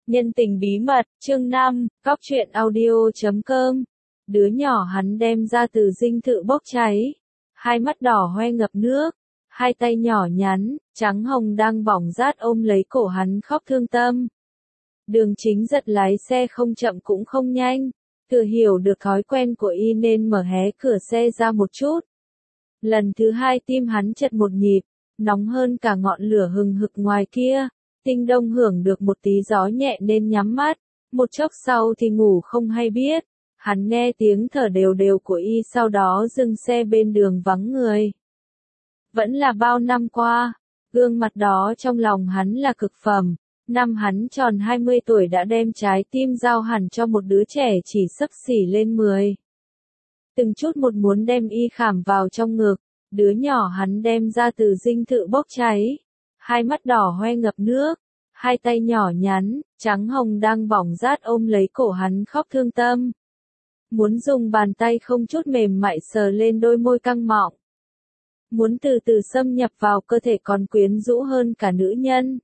Nhân tình bí mật, chương 5, Cóc truyện audio.com. Đứa nhỏ hắn đem ra từ dinh thự bốc cháy. Hai mắt đỏ hoe ngập nước. Hai tay nhỏ nhắn, trắng hồng đang bỏng rát ôm lấy cổ hắn khóc thương tâm. Đường Chính giật lái xe không chậm cũng không nhanh. Thừa hiểu được thói quen của y nên mở hé cửa xe ra một chút. Lần thứ hai tim hắn chật một nhịp, nóng hơn cả ngọn lửa hừng hực ngoài kia. Tinh Đông hưởng được một tí gió nhẹ nên nhắm mắt, một chốc sau thì ngủ không hay biết. Hắn nghe tiếng thở đều đều của y sau đó dừng xe bên đường vắng người. Vẫn là bao năm qua, gương mặt đó trong lòng hắn là cực phẩm. Năm hắn tròn 20 tuổi đã đem trái tim giao hẳn cho một đứa trẻ chỉ xấp xỉ lên 10. Từng chút một muốn đem y khảm vào trong ngực, đứa nhỏ hắn đem ra từ dinh thự bốc cháy. Hai mắt đỏ hoe ngập nước, hai tay nhỏ nhắn, trắng hồng đang bỏng rát ôm lấy cổ hắn khóc thương tâm. Muốn dùng bàn tay không chút mềm mại sờ lên đôi môi căng mọng. Muốn từ từ xâm nhập vào cơ thể còn quyến rũ hơn cả nữ nhân.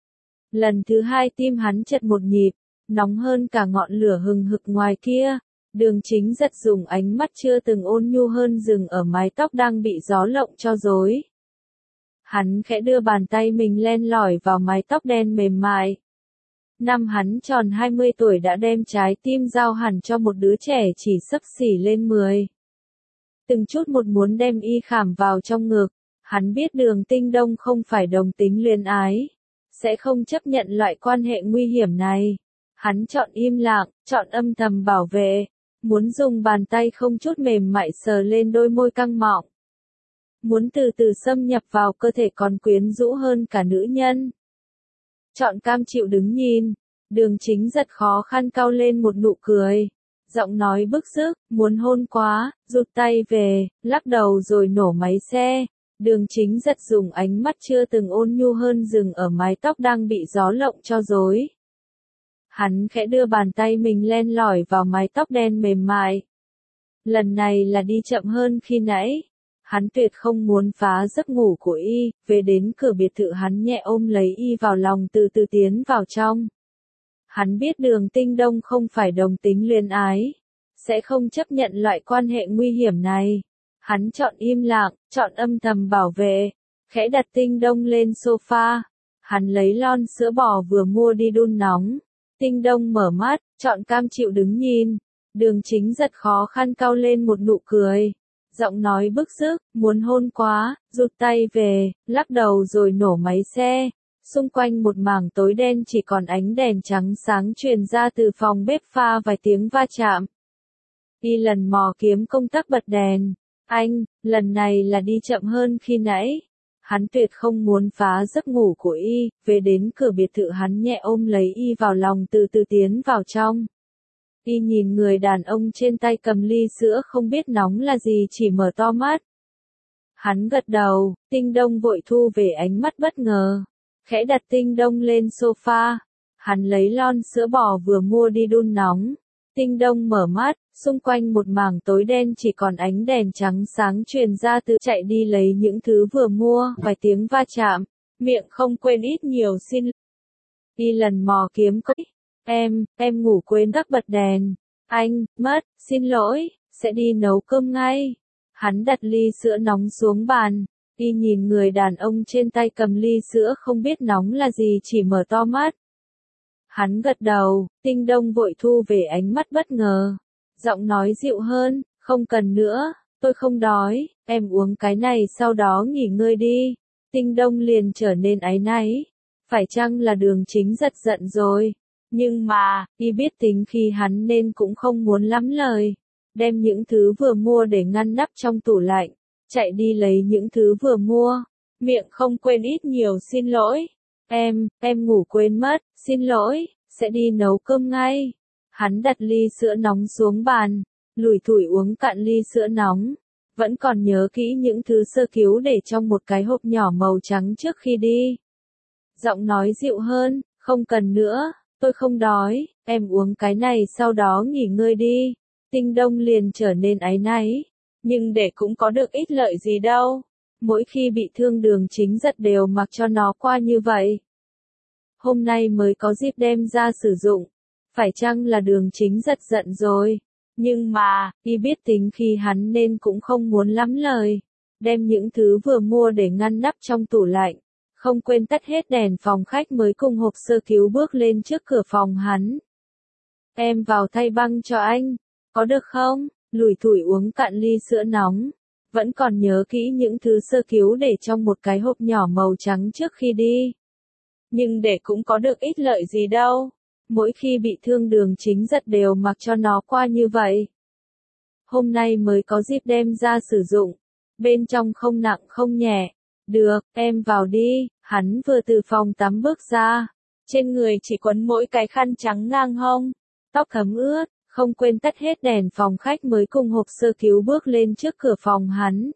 Lần thứ hai tim hắn chật một nhịp, nóng hơn cả ngọn lửa hừng hực ngoài kia. Đường Chính giật dùng ánh mắt chưa từng ôn nhu hơn dừng ở mái tóc đang bị gió lộng cho rối. Hắn khẽ đưa bàn tay mình len lỏi vào mái tóc đen mềm mại. Năm hắn tròn 20 tuổi đã đem trái tim giao hẳn cho một đứa trẻ chỉ xấp xỉ lên 10. Từng chút một muốn đem y khảm vào trong ngực, hắn biết Đường Tinh Đông không phải đồng tính luyến ái, sẽ không chấp nhận loại quan hệ nguy hiểm này. Hắn chọn im lặng, chọn âm thầm bảo vệ, muốn dùng bàn tay không chút mềm mại sờ lên đôi môi căng mọng. Muốn từ từ xâm nhập vào cơ thể còn quyến rũ hơn cả nữ nhân. Chọn cam chịu đứng nhìn, Đường Chính giật khó khăn cau lên một nụ cười. Giọng nói bức rứt, muốn hôn quá, rụt tay về, lắc đầu rồi nổ máy xe. Đường Chính giật dùng ánh mắt chưa từng ôn nhu hơn dừng ở mái tóc đang bị gió lộng cho rối. Hắn khẽ đưa bàn tay mình len lỏi vào mái tóc đen mềm mại. Lần này là đi chậm hơn khi nãy. Hắn tuyệt không muốn phá giấc ngủ của y, về đến cửa biệt thự hắn nhẹ ôm lấy y vào lòng từ từ tiến vào trong. Hắn biết Đường Tinh Đông không phải đồng tính luyến ái, sẽ không chấp nhận loại quan hệ nguy hiểm này. Hắn chọn im lặng, chọn âm thầm bảo vệ, khẽ đặt Tinh Đông lên sofa. Hắn lấy lon sữa bò vừa mua đi đun nóng. Tinh Đông mở mắt, chọn cam chịu đứng nhìn. Đường Chính giật khó khăn cau lên một nụ cười. Giọng nói bức rứt, muốn hôn quá, rụt tay về, lắc đầu rồi nổ máy xe. Xung quanh một mảng tối đen chỉ còn ánh đèn trắng sáng truyền ra từ phòng bếp pha vài tiếng va chạm. Y lần mò kiếm công tắc bật đèn. Anh, lần này là đi chậm hơn khi nãy. Hắn tuyệt không muốn phá giấc ngủ của y, về đến cửa biệt thự hắn nhẹ ôm lấy y vào lòng từ từ tiến vào trong. Y nhìn người đàn ông trên tay cầm ly sữa không biết nóng là gì chỉ mở to mắt. Hắn gật đầu, Tinh Đông vội thu về ánh mắt bất ngờ. Khẽ đặt Tinh Đông lên sofa. Hắn lấy lon sữa bò vừa mua đi đun nóng. Tinh Đông mở mắt, xung quanh một mảng tối đen chỉ còn ánh đèn trắng sáng truyền ra từ chạy đi lấy những thứ vừa mua, vài tiếng va chạm, miệng không quên ít nhiều xin. Y lần mò kiếm có. Em ngủ quên tắt bật đèn. Anh, mất, xin lỗi, sẽ đi nấu cơm ngay. Hắn đặt ly sữa nóng xuống bàn. Y nhìn người đàn ông trên tay cầm ly sữa không biết nóng là gì chỉ mở to mắt. Hắn gật đầu, Tinh Đông vội thu về ánh mắt bất ngờ. Giọng nói dịu hơn, không cần nữa, tôi không đói, em uống cái này sau đó nghỉ ngơi đi. Tinh Đông liền trở nên áy náy. Phải chăng là Đường Chính giật giận rồi? Nhưng mà, y biết tính khi hắn nên cũng không muốn lắm lời. Đem những thứ vừa mua để ngăn nắp trong tủ lạnh. Chạy đi lấy những thứ vừa mua. Miệng không quên ít nhiều xin lỗi. Em ngủ quên mất, xin lỗi, sẽ đi nấu cơm ngay. Hắn đặt ly sữa nóng xuống bàn, lủi thủi uống cạn ly sữa nóng. Vẫn còn nhớ kỹ những thứ sơ cứu để trong một cái hộp nhỏ màu trắng trước khi đi. Giọng nói dịu hơn, không cần nữa, tôi không đói, em uống cái này sau đó nghỉ ngơi đi. Tinh Đông liền trở nên áy náy. Nhưng để cũng có được ích lợi gì đâu. Mỗi khi bị thương Đường Chính giật đều mặc cho nó qua như vậy. hôm nay mới có dịp đem ra sử dụng. Phải chăng là Đường Chính giật giận rồi? Nhưng mà, y biết tính khi hắn nên cũng không muốn lắm lời. Đem những thứ vừa mua để ngăn nắp trong tủ lạnh. Không quên tắt hết đèn phòng khách mới cùng hộp sơ cứu bước lên trước cửa phòng hắn. Em vào thay băng cho anh, có được không? Lủi thủi uống cạn ly sữa nóng. Vẫn còn nhớ kỹ những thứ sơ cứu để trong một cái hộp nhỏ màu trắng trước khi đi. Nhưng để cũng có được ích lợi gì đâu. Mỗi khi bị thương Đường Chính giật đều mặc cho nó qua như vậy. Hôm nay mới có dịp đem ra sử dụng. Bên trong không nặng không nhẹ. Được, em vào đi. Hắn vừa từ phòng tắm bước ra. Trên người chỉ quấn mỗi cái khăn trắng ngang hông. Tóc thấm ướt, không quên tắt hết đèn phòng khách mới cùng hộp sơ cứu bước lên trước cửa phòng hắn.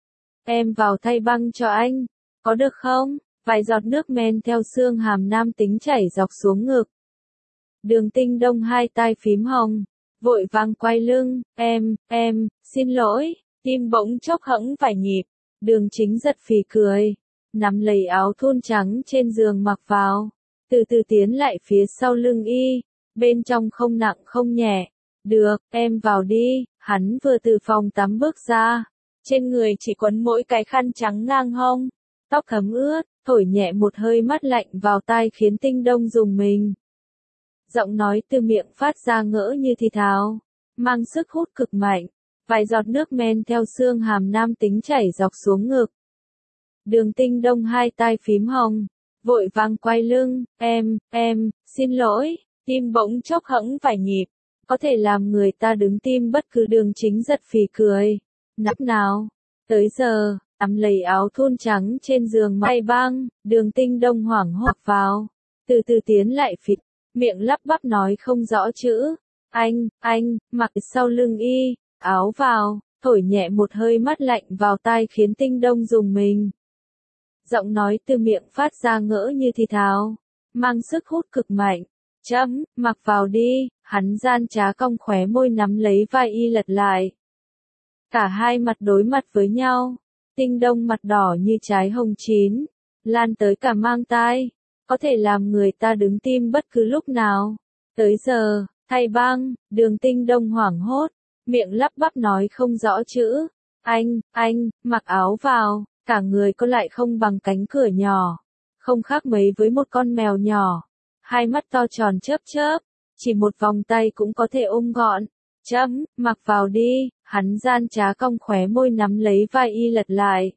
Em vào thay băng cho anh, có được không? Vài giọt nước men theo xương hàm nam tính chảy dọc xuống ngực. Đường Tinh Đông hai tai phím hồng, vội vàng quay lưng, em, xin lỗi, tim bỗng chốc hẫng vài nhịp. Đường Chính giật phì cười, nắm lấy áo thun trắng trên giường mặc vào, từ từ tiến lại phía sau lưng y, bên trong không nặng không nhẹ. Được, em vào đi. Hắn vừa từ phòng tắm bước ra, trên người chỉ quấn mỗi cái khăn trắng ngang hông, tóc thấm ướt, thổi nhẹ một hơi mát lạnh vào tai khiến Tinh Đông rùng mình. Giọng nói từ miệng phát ra ngỡ như thì thào, mang sức hút cực mạnh, vài giọt nước men theo xương hàm nam tính chảy dọc xuống ngực. Đường Tinh Đông hai tai phím hồng, vội vàng quay lưng, em, xin lỗi, tim bỗng chốc hẫng vài nhịp, có thể làm người ta đứng tim bất cứ. Đường Chính giật phì cười, nắp nào, tới giờ, nắm lấy áo thun trắng trên giường may băng, Đường Tinh Đông hoảng hốt vào, từ từ tiến lại phía, miệng lắp bắp nói không rõ chữ, anh, mặc sau lưng y, áo vào, thổi nhẹ một hơi mát lạnh vào tai khiến Tinh Đông rùng mình. Giọng nói từ miệng phát ra ngỡ như thì thào, mang sức hút cực mạnh. Mặc vào đi. Hắn gian trá cong khóe môi nắm lấy vai y lật lại. Cả hai mặt đối mặt với nhau. Tinh Đông mặt đỏ như trái hồng chín, lan tới cả mang tai, có thể làm người ta đứng tim bất cứ lúc nào. Tới giờ, thay băng, Đường Tinh Đông hoảng hốt, miệng lắp bắp nói không rõ chữ. Anh, mặc áo vào, cả người có lại không bằng cánh cửa nhỏ, không khác mấy với một con mèo nhỏ. Hai mắt to tròn chớp chớp, chỉ một vòng tay cũng có thể ôm gọn. Mặc vào đi. Hắn gian trá cong khóe môi nắm lấy vai y lật lại.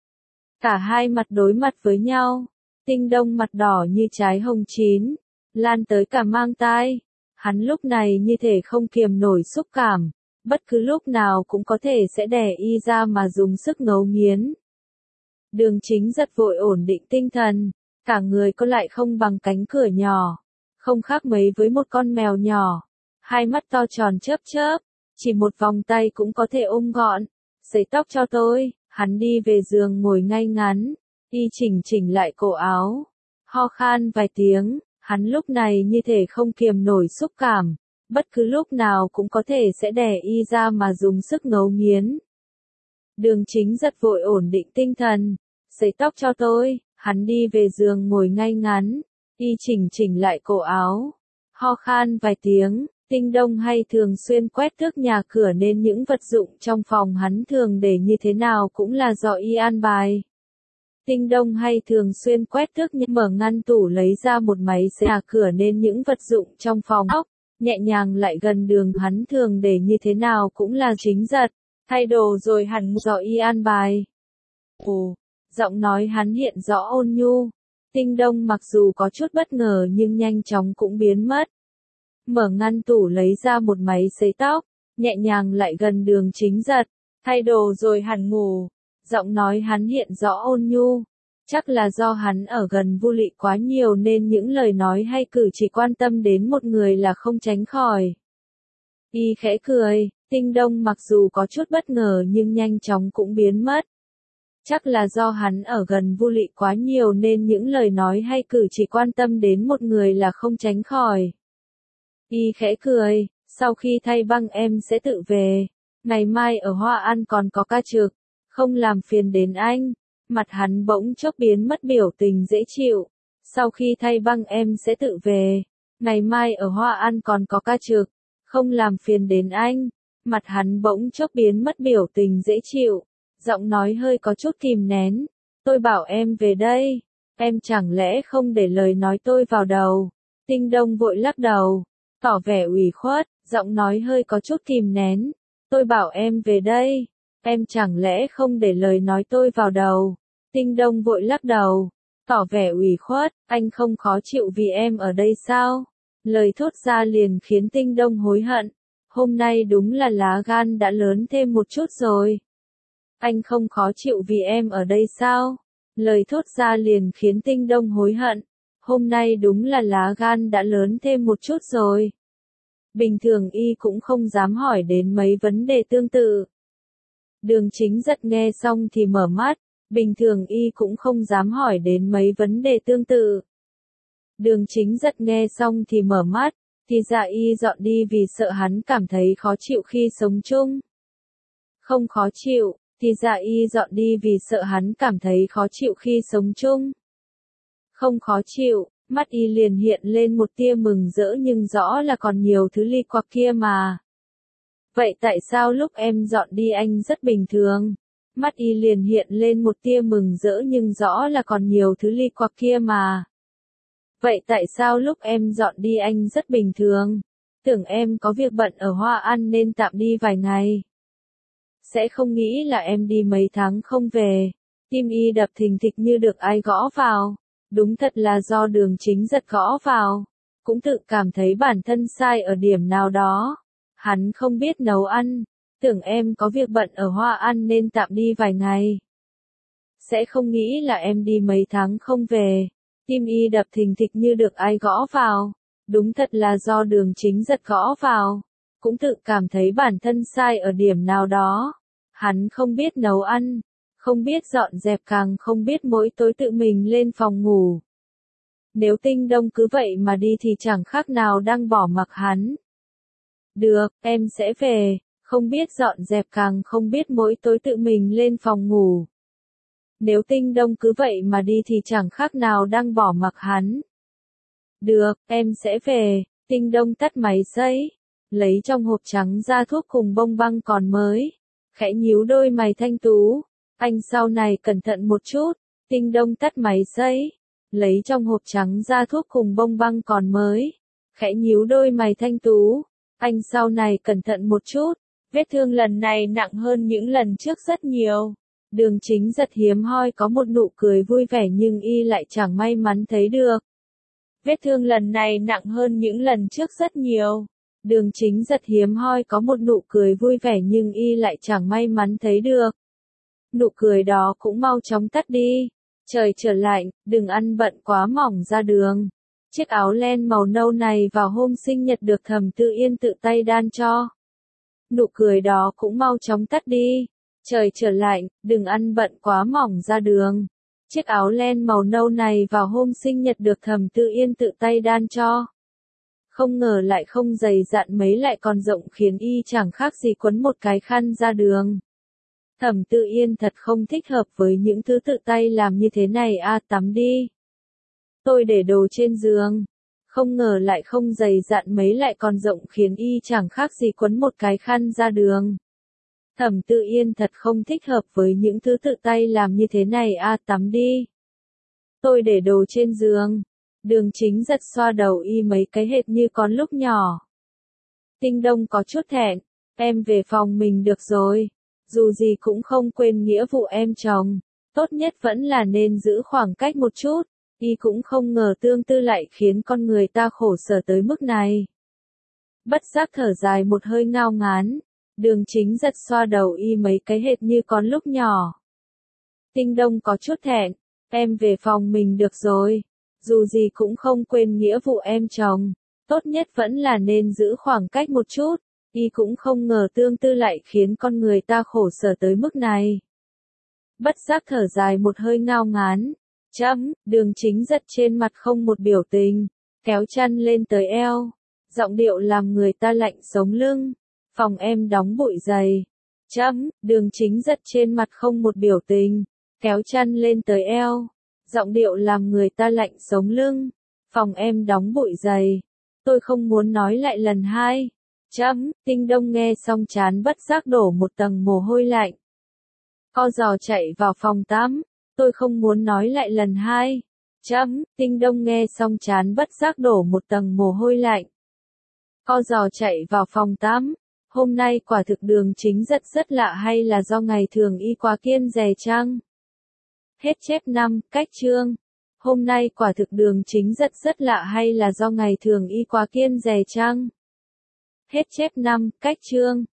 Cả hai mặt đối mặt với nhau. Tinh Đông mặt đỏ như trái hồng chín, lan tới cả mang tai. Hắn lúc này như thể không kiềm nổi xúc cảm, bất cứ lúc nào cũng có thể sẽ đè y ra mà dùng sức ngấu nghiến. Đường Chính giật vội ổn định tinh thần, cả người có lại không bằng cánh cửa nhỏ, không khác mấy với một con mèo nhỏ. Hai mắt to tròn chớp chớp, chỉ một vòng tay cũng có thể ôm gọn. Sấy tóc cho tôi. Hắn đi về giường ngồi ngay ngắn, y chỉnh lại cổ áo, ho khan vài tiếng. Hắn lúc này như thể không kiềm nổi xúc cảm, bất cứ lúc nào cũng có thể sẽ đè y ra mà dùng sức ngấu nghiến. Đường Chính giật vội ổn định tinh thần, sấy tóc cho tôi. Hắn đi về giường ngồi ngay ngắn, y chỉnh lại cổ áo, ho khan vài tiếng. Tinh Đông hay thường xuyên quét tước nhà cửa nên những vật dụng trong phòng hắn thường để như thế nào cũng là do y an bài. Tinh Đông hay thường xuyên quét tước mở ngăn tủ lấy ra một máy sấy nhà cửa nên những vật dụng trong phòng ốc, nhẹ nhàng lại gần đường hắn thường để như thế nào cũng là Chính giật. Thay đồ rồi hẳn do y an bài. Giọng nói hắn hiện rõ ôn nhu. Tinh Đông mặc dù có chút bất ngờ nhưng nhanh chóng cũng biến mất. Mở ngăn tủ lấy ra một máy sấy tóc, nhẹ nhàng lại gần đường Chính giật. Thay đồ rồi hẳn ngủ. Giọng nói hắn hiện rõ ôn nhu. Chắc là do hắn ở gần Vu Lị quá nhiều nên những lời nói hay cử chỉ quan tâm đến một người là không tránh khỏi. Y khẽ cười. Tinh Đông mặc dù có chút bất ngờ nhưng nhanh chóng cũng biến mất. Chắc là do hắn ở gần Vu Lị quá nhiều nên những lời nói hay cử chỉ quan tâm đến một người là không tránh khỏi. Y khẽ cười, sau khi thay băng em sẽ tự về. Ngày mai ở Hoa An còn có ca trực, không làm phiền đến anh. Mặt hắn bỗng chốc biến mất biểu tình dễ chịu. Sau khi thay băng em sẽ tự về. Ngày mai ở Hoa An còn có ca trực, không làm phiền đến anh. Mặt hắn bỗng chốc biến mất biểu tình dễ chịu, giọng nói hơi có chút kìm nén. Tôi bảo em về đây, em chẳng lẽ không để lời nói tôi vào đầu. Tinh Đông vội lắc đầu, tỏ vẻ ủy khuất, giọng nói hơi có chút kìm nén. Tôi bảo em về đây, em chẳng lẽ không để lời nói tôi vào đầu. Tinh Đông vội lắc đầu, tỏ vẻ ủy khuất, anh không khó chịu vì em ở đây sao? Lời thốt ra liền khiến Tinh Đông hối hận. Hôm nay đúng là lá gan đã lớn thêm một chút rồi. Anh không khó chịu vì em ở đây sao? Lời thốt ra liền khiến Tinh Đông hối hận. Hôm nay đúng là lá gan đã lớn thêm một chút rồi. Bình thường y cũng không dám hỏi đến mấy vấn đề tương tự. Đường Chính Giật nghe xong thì mở mắt, bình thường y cũng không dám hỏi đến mấy vấn đề tương tự. Đường Chính Giật nghe xong thì mở mắt, thì ra y dọn đi vì sợ hắn cảm thấy khó chịu khi sống chung. Không khó chịu, thì ra y dọn đi vì sợ hắn cảm thấy khó chịu khi sống chung. Không khó chịu, mắt y liền hiện lên một tia mừng rỡ nhưng rõ là còn nhiều thứ ly quặc kia mà. Vậy tại sao lúc em dọn đi anh rất bình thường? Mắt y liền hiện lên một tia mừng rỡ nhưng rõ là còn nhiều thứ ly quặc kia mà. Vậy tại sao lúc em dọn đi anh rất bình thường? Tưởng em có việc bận ở Hoa An nên tạm đi vài ngày. Sẽ không nghĩ là em đi mấy tháng không về. Tim y đập thình thịch như được ai gõ vào. Đúng thật là do Đường Chính Giật gõ vào. Cũng tự cảm thấy bản thân sai ở điểm nào đó. Hắn không biết nấu ăn. Tưởng em có việc bận ở Hoa An nên tạm đi vài ngày. Sẽ không nghĩ là em đi mấy tháng không về. Tim y đập thình thịch như được ai gõ vào. Đúng thật là do Đường Chính Giật gõ vào. Cũng tự cảm thấy bản thân sai ở điểm nào đó. Hắn không biết nấu ăn, không biết dọn dẹp, càng không biết mỗi tối tự mình lên phòng ngủ. Nếu Tinh Đông cứ vậy mà đi thì chẳng khác nào đang bỏ mặc hắn. Được, em sẽ về, không biết dọn dẹp, càng không biết mỗi tối tự mình lên phòng ngủ. Nếu Tinh Đông cứ vậy mà đi thì chẳng khác nào đang bỏ mặc hắn. Được, em sẽ về. Tinh Đông tắt máy giấy, lấy trong hộp trắng ra thuốc cùng bông băng còn mới. Khẽ nhíu đôi mày thanh tú. Anh sau này cẩn thận một chút. Tinh Đông tắt máy giấy, lấy trong hộp trắng ra thuốc cùng bông băng còn mới. Khẽ nhíu đôi mày thanh tú. Anh sau này cẩn thận một chút. Vết thương lần này nặng hơn những lần trước rất nhiều. Đường Chính Giật hiếm hoi có một nụ cười vui vẻ nhưng y lại chẳng may mắn thấy được. Vết thương lần này nặng hơn những lần trước rất nhiều. Đường Chính Giật hiếm hoi có một nụ cười vui vẻ nhưng y lại chẳng may mắn thấy được. Nụ cười đó cũng mau chóng tắt đi. Trời trở lạnh, đừng ăn bận quá mỏng ra đường. Chiếc áo len màu nâu này vào hôm sinh nhật được Thẩm Tự Yên tự tay đan cho. Nụ cười đó cũng mau chóng tắt đi. Trời trở lạnh, đừng ăn bận quá mỏng ra đường. Chiếc áo len màu nâu này vào hôm sinh nhật được Thẩm Tự Yên tự tay đan cho. Không ngờ lại không dày dặn mấy lại còn rộng khiến y chẳng khác gì quấn một cái khăn ra đường. Thẩm Tự Yên thật không thích hợp với những thứ tự tay làm như thế này. Tắm đi. Tôi để đồ trên giường. Không ngờ lại không dày dặn mấy lại còn rộng khiến y chẳng khác gì quấn một cái khăn ra đường. Thẩm Tự Yên thật không thích hợp với những thứ tự tay làm như thế này. Tắm đi. Tôi để đồ trên giường. Đường Chính Giật xoa đầu y mấy cái hệt như con lúc nhỏ. Tinh Đông có chút thẹn. Em về phòng mình được rồi. Dù gì cũng không quên nghĩa vụ em chồng. Tốt nhất vẫn là nên giữ khoảng cách một chút. Y cũng không ngờ tương tư lại khiến con người ta khổ sở tới mức này. Bất giác thở dài một hơi ngao ngán. Đường Chính Giật xoa đầu y mấy cái hệt như con lúc nhỏ. Tinh Đông có chút thẹn. Em về phòng mình được rồi. Dù gì cũng không quên nghĩa vụ em chồng. Tốt nhất vẫn là nên giữ khoảng cách một chút. Y cũng không ngờ tương tư lại khiến con người ta khổ sở tới mức này. Bất giác thở dài một hơi ngao ngán. Đường Chính Giật trên mặt không một biểu tình. Kéo chăn lên tới eo. Giọng điệu làm người ta lạnh sống lưng. Phòng em đóng bụi dày. Đường Chính Giật trên mặt không một biểu tình. Kéo chăn lên tới eo. Giọng điệu làm người ta lạnh sống lưng. Phòng em đóng bụi dày. Tôi không muốn nói lại lần hai. Tinh Đông nghe xong chán bất giác đổ một tầng mồ hôi lạnh. Co giò chạy vào phòng tắm. Tôi không muốn nói lại lần hai. Tinh Đông nghe xong chán bất giác đổ một tầng mồ hôi lạnh. Co giò chạy vào phòng tắm. Hôm nay quả thực Đường Chính rất lạ, hay là do ngày thường y quá kiêng dè chăng? Hết chép 5, cách chương. Hôm nay quả thực Đường Chính rất lạ, hay là do ngày thường y quá kiêng dè chăng? Hết chép 5, cách chương.